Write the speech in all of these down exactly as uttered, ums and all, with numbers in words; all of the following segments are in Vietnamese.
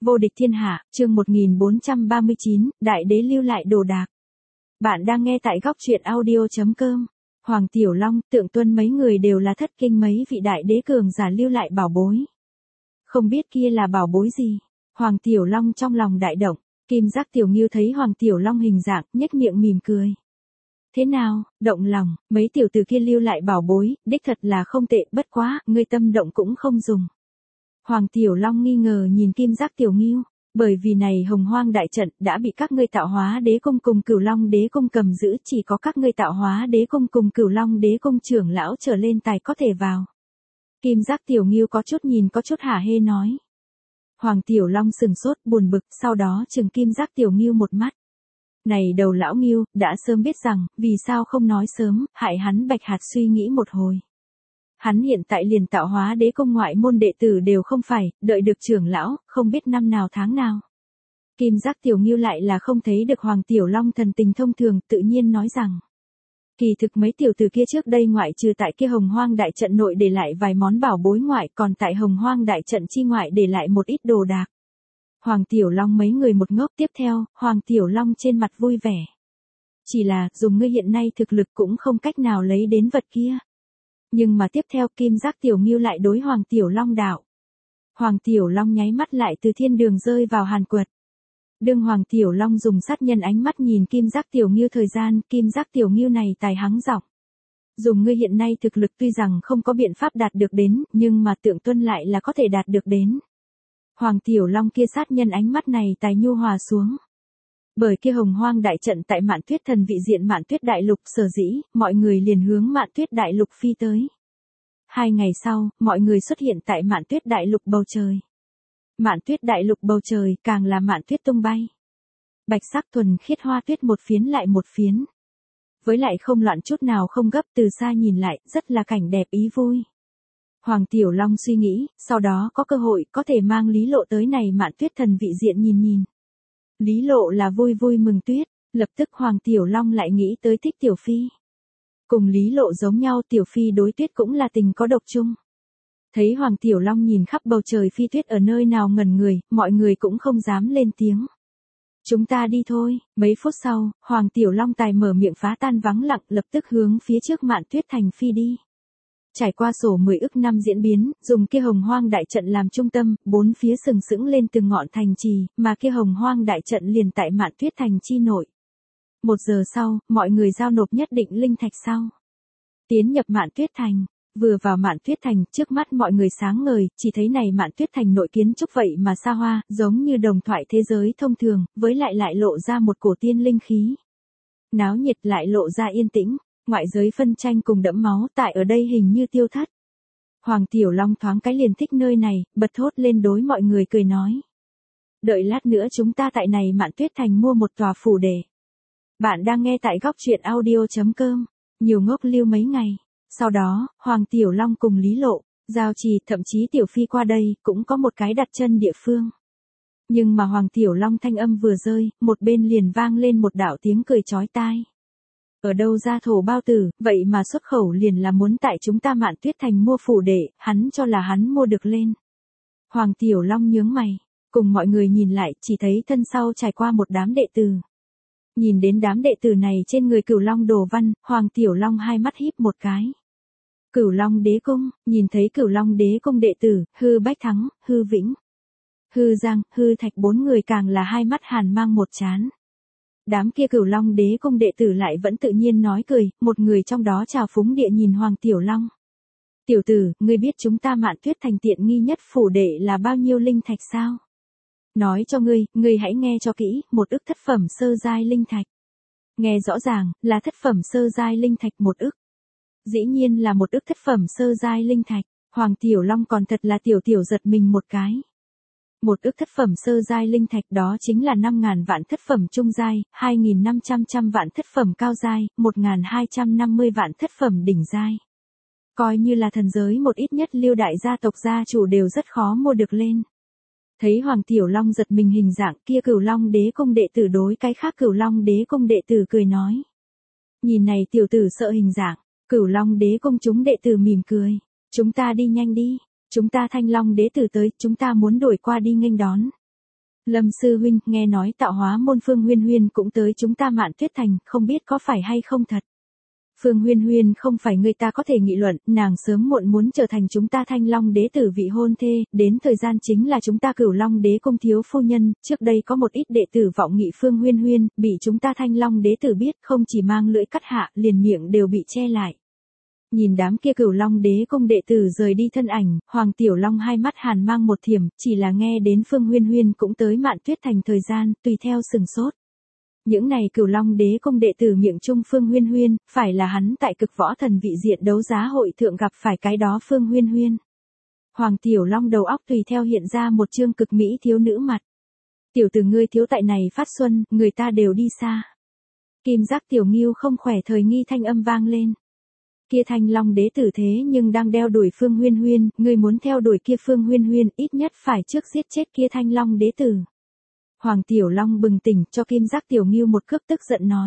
Vô địch thiên hạ, chương một nghìn bốn trăm ba mươi chín, Đại đế lưu lại đồ đạc. Bạn đang nghe tại góc truyện audio chấm com. Hoàng Tiểu Long, Tượng Tuân mấy người đều là thất kinh mấy vị đại đế cường giả lưu lại bảo bối. Không biết kia là bảo bối gì? Hoàng Tiểu Long trong lòng đại động, Kim Giác Tiểu Ngưu thấy Hoàng Tiểu Long hình dạng, nhếch miệng mỉm cười. Thế nào, động lòng, mấy tiểu tử kia lưu lại bảo bối, đích thật là không tệ, bất quá, ngươi tâm động cũng không dùng. Hoàng Tiểu Long nghi ngờ nhìn Kim Giác Tiểu Ngưu, bởi vì này Hồng Hoang đại trận đã bị các ngươi Tạo Hóa Đế Cung cùng Cửu Long Đế Cung cầm giữ, chỉ có các ngươi Tạo Hóa Đế Cung cùng Cửu Long Đế Cung trưởng lão trở lên tài có thể vào. Kim Giác Tiểu Ngưu có chút nhìn có chút hả hê nói. Hoàng Tiểu Long sừng sốt buồn bực, sau đó trừng Kim Giác Tiểu Ngưu một mắt. Này đầu lão Ngưu, đã sớm biết rằng, vì sao không nói sớm, hại hắn Bạch Hạt suy nghĩ một hồi. Hắn hiện tại liền Tạo Hóa Đế Cung ngoại môn đệ tử đều không phải, đợi được trưởng lão, không biết năm nào tháng nào. Kim Giác Tiểu Ngưu lại là không thấy được Hoàng Tiểu Long thần tình thông thường, tự nhiên nói rằng. Kỳ thực mấy tiểu tử kia trước đây ngoại trừ tại kia Hồng Hoang đại trận nội để lại vài món bảo bối ngoại, còn tại Hồng Hoang đại trận chi ngoại để lại một ít đồ đạc. Hoàng Tiểu Long mấy người một ngốc, tiếp theo, Hoàng Tiểu Long trên mặt vui vẻ. Chỉ là, dùng ngươi hiện nay thực lực cũng không cách nào lấy đến vật kia. Nhưng mà tiếp theo Kim Giác Tiểu Ngưu lại đối Hoàng Tiểu Long đạo. Hoàng Tiểu Long nháy mắt lại từ thiên đường rơi vào hàn quật. Đương Hoàng Tiểu Long dùng sát nhân ánh mắt nhìn Kim Giác Tiểu Ngưu thời gian, Kim Giác Tiểu Ngưu này tài hắng giọng. Dùng ngươi hiện nay thực lực tuy rằng không có biện pháp đạt được đến, nhưng mà Tượng Tuân lại là có thể đạt được đến. Hoàng Tiểu Long kia sát nhân ánh mắt này tài nhu hòa xuống. Bởi kia Hồng Hoang đại trận tại Mạn Tuyết Thần vị diện Mạn Tuyết Đại Lục sở dĩ, mọi người liền hướng Mạn Tuyết Đại Lục phi tới. Hai ngày sau, mọi người xuất hiện tại Mạn Tuyết Đại Lục bầu trời. Mạn Tuyết Đại Lục bầu trời càng là Mạn Tuyết tung bay. Bạch sắc thuần khiết hoa tuyết một phiến lại một phiến. Với lại không loạn chút nào không gấp, từ xa nhìn lại, rất là cảnh đẹp ý vui. Hoàng Tiểu Long suy nghĩ, sau đó có cơ hội có thể mang Lý Lộ tới này Mạn Tuyết Thần vị diện nhìn nhìn. Lý Lộ là vui vui mừng tuyết, lập tức Hoàng Tiểu Long lại nghĩ tới thích Tiểu Phi. Cùng Lý Lộ giống nhau, Tiểu Phi đối tuyết cũng là tình có độc chung. Thấy Hoàng Tiểu Long nhìn khắp bầu trời phi tuyết ở nơi nào ngẩn người, mọi người cũng không dám lên tiếng. Chúng ta đi thôi, mấy phút sau, Hoàng Tiểu Long tài mở miệng phá tan vắng lặng, lập tức hướng phía trước Mạn Tuyết Thành phi đi. Trải qua sổ mười ức năm diễn biến, dùng kia Hồng Hoang đại trận làm trung tâm, bốn phía sừng sững lên từng ngọn thành trì, mà kia Hồng Hoang đại trận liền tại Mạn Tuyết Thành chi nội. Một giờ sau, mọi người giao nộp nhất định linh thạch sau. Tiến nhập Mạn Tuyết Thành, vừa vào Mạn Tuyết Thành, trước mắt mọi người sáng ngời, chỉ thấy này Mạn Tuyết Thành nội kiến trúc vậy mà xa hoa, giống như đồng thoại thế giới thông thường, với lại lại lộ ra một cổ tiên linh khí. Náo nhiệt lại lộ ra yên tĩnh. Ngoại giới phân tranh cùng đẫm máu tại ở đây hình như tiêu thất. Hoàng Tiểu Long thoáng cái liền thích nơi này, bật thốt lên đối mọi người cười nói. Đợi lát nữa chúng ta tại này Mạn Tuyết Thành mua một tòa phủ để. Bạn đang nghe tại góc truyện audio chấm com, nhiều ngốc lưu mấy ngày. Sau đó, Hoàng Tiểu Long cùng Lý Lộ, Giao Trì, thậm chí Tiểu Phi qua đây, cũng có một cái đặt chân địa phương. Nhưng mà Hoàng Tiểu Long thanh âm vừa rơi, một bên liền vang lên một đạo tiếng cười chói tai. Ở đâu ra thổ bao tử, vậy mà xuất khẩu liền là muốn tại chúng ta Mạn Tuyết Thành mua phủ để, hắn cho là hắn mua được lên. Hoàng Tiểu Long nhướng mày, cùng mọi người nhìn lại, chỉ thấy thân sau trải qua một đám đệ tử. Nhìn đến đám đệ tử này trên người Cửu Long đồ văn, Hoàng Tiểu Long hai mắt híp một cái. Cửu Long Đế Cung, nhìn thấy Cửu Long Đế Cung đệ tử, Hư Bách Thắng, Hư Vĩnh, Hư Giang, Hư Thạch bốn người càng là hai mắt hàn mang một trán. Đám kia Cửu Long Đế Cung đệ tử lại vẫn tự nhiên nói cười, một người trong đó trào phúng địa nhìn Hoàng Tiểu Long. Tiểu tử, ngươi biết chúng ta Mạn Tuyết Thành tiện nghi nhất phủ đệ là bao nhiêu linh thạch sao? Nói cho ngươi, ngươi hãy nghe cho kỹ, một ức thất phẩm sơ giai linh thạch. Nghe rõ ràng, là thất phẩm sơ giai linh thạch một ức. Dĩ nhiên là một ức thất phẩm sơ giai linh thạch, Hoàng Tiểu Long còn thật là tiểu tiểu giật mình một cái. Một ức thất phẩm sơ giai linh thạch đó chính là năm ngàn vạn thất phẩm trung giai, hai nghìn năm trăm trăm vạn thất phẩm cao giai, một nghìn hai trăm năm mươi vạn thất phẩm đỉnh giai. Coi như là thần giới một ít nhất lưu đại gia tộc gia chủ đều rất khó mua được lên. Thấy Hoàng Tiểu Long giật mình hình dạng kia, Cửu Long Đế Cung đệ tử đối cái khác Cửu Long Đế Cung đệ tử cười nói. Nhìn này tiểu tử sợ hình dạng, Cửu Long Đế Cung chúng đệ tử mỉm cười. Chúng ta đi nhanh đi. Chúng ta Thanh Long đế tử tới, chúng ta muốn đuổi qua đi nghênh đón. Lâm sư huynh, nghe nói tạo hóa môn Phương Huyên Huyên cũng tới chúng ta Mạn Tuyết Thành, không biết có phải hay không thật. Phương Huyên Huyên không phải người ta có thể nghị luận, nàng sớm muộn muốn trở thành chúng ta Thanh Long đế tử vị hôn thê, đến thời gian chính là chúng ta Cửu Long đế cung thiếu phu nhân, trước đây có một ít đệ tử vọng nghị Phương Huyên Huyên, bị chúng ta Thanh Long đế tử biết, không chỉ mang lưỡi cắt hạ, liền miệng đều bị che lại. Nhìn đám kia Cửu Long đế cung đệ tử rời đi thân ảnh, Hoàng Tiểu Long hai mắt hàn mang một thiểm, chỉ là nghe đến Phương Huyên Huyên cũng tới Mạn Tuyết Thành thời gian, tùy theo sừng sốt. Những này Cửu Long đế cung đệ tử miệng trung Phương Huyên Huyên, phải là hắn tại Cực Võ Thần vị diện đấu giá hội thượng gặp phải cái đó Phương Huyên Huyên. Hoàng Tiểu Long đầu óc tùy theo hiện ra một chương cực mỹ thiếu nữ mặt. Tiểu tử ngươi thiếu tại này phát xuân, người ta đều đi xa. Kim Giác Tiểu Ngưu không khỏe thời nghi thanh âm vang lên. Kia Thanh Long đế tử thế nhưng đang đeo đuổi Phương Huyên Huyên, ngươi muốn theo đuổi kia Phương Huyên Huyên ít nhất phải trước giết chết kia Thanh Long đế tử. Hoàng Tiểu Long bừng tỉnh cho Kim Giác Tiểu Ngưu một cước tức giận nói.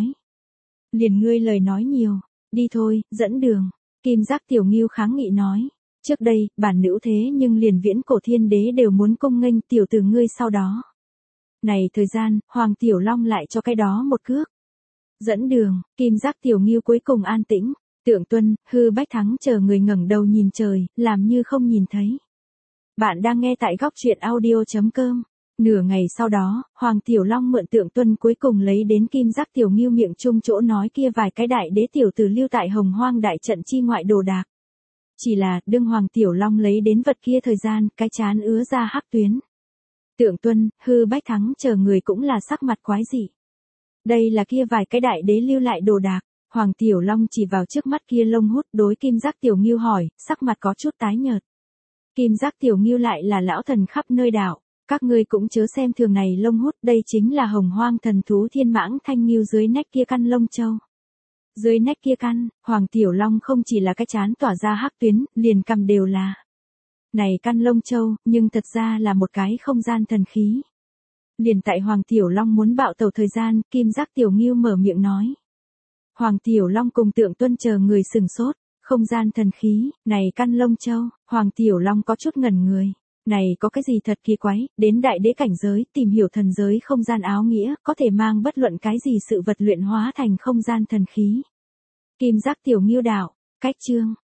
Liền ngươi lời nói nhiều, đi thôi, dẫn đường. Kim Giác Tiểu Ngưu kháng nghị nói. Trước đây, bản nữ thế nhưng liền viễn cổ thiên đế đều muốn cung nghênh tiểu tử ngươi sau đó. Này thời gian, Hoàng Tiểu Long lại cho cái đó một cước. Dẫn đường, Kim Giác Tiểu Ngưu cuối cùng an tĩnh. Tượng Tuân, Hư Bách Thắng chờ người ngẩng đầu nhìn trời, làm như không nhìn thấy. Bạn đang nghe tại góc truyện audio chấm com. Nửa ngày sau đó, Hoàng Tiểu Long mượn Tượng Tuân cuối cùng lấy đến Kim Giác Tiểu Ngưu miệng chung chỗ nói kia vài cái đại đế tiểu tử lưu tại Hồng Hoang đại trận chi ngoại đồ đạc. Chỉ là, đương Hoàng Tiểu Long lấy đến vật kia thời gian, cái chán ứa ra hắc tuyến. Tượng Tuân, Hư Bách Thắng chờ người cũng là sắc mặt quái dị. Đây là kia vài cái đại đế lưu lại đồ đạc. Hoàng Tiểu Long chỉ vào trước mắt kia lông hút đối Kim Giác Tiểu Ngưu hỏi, sắc mặt có chút tái nhợt. Kim Giác Tiểu Ngưu lại là lão thần khắp nơi đảo, các ngươi cũng chớ xem thường này lông hút, đây chính là Hồng Hoang thần thú Thiên Mãng Thanh Ngưu dưới nách kia căn lông châu. Dưới nách kia căn, Hoàng Tiểu Long không chỉ là cái chán tỏa ra hắc tuyến, liền cầm đều là. Này căn lông châu, nhưng thật ra là một cái không gian thần khí. Liền tại Hoàng Tiểu Long muốn bạo tẩu thời gian, Kim Giác Tiểu Ngưu mở miệng nói. Hoàng Tiểu Long cùng Tượng Tuân chờ người sừng sốt, không gian thần khí, này căn lông châu, Hoàng Tiểu Long có chút ngẩn người, này có cái gì thật kỳ quái, đến đại đế cảnh giới, tìm hiểu thần giới không gian áo nghĩa, có thể mang bất luận cái gì sự vật luyện hóa thành không gian thần khí. Kim Giác Tiểu Ngưu đạo, cách chương,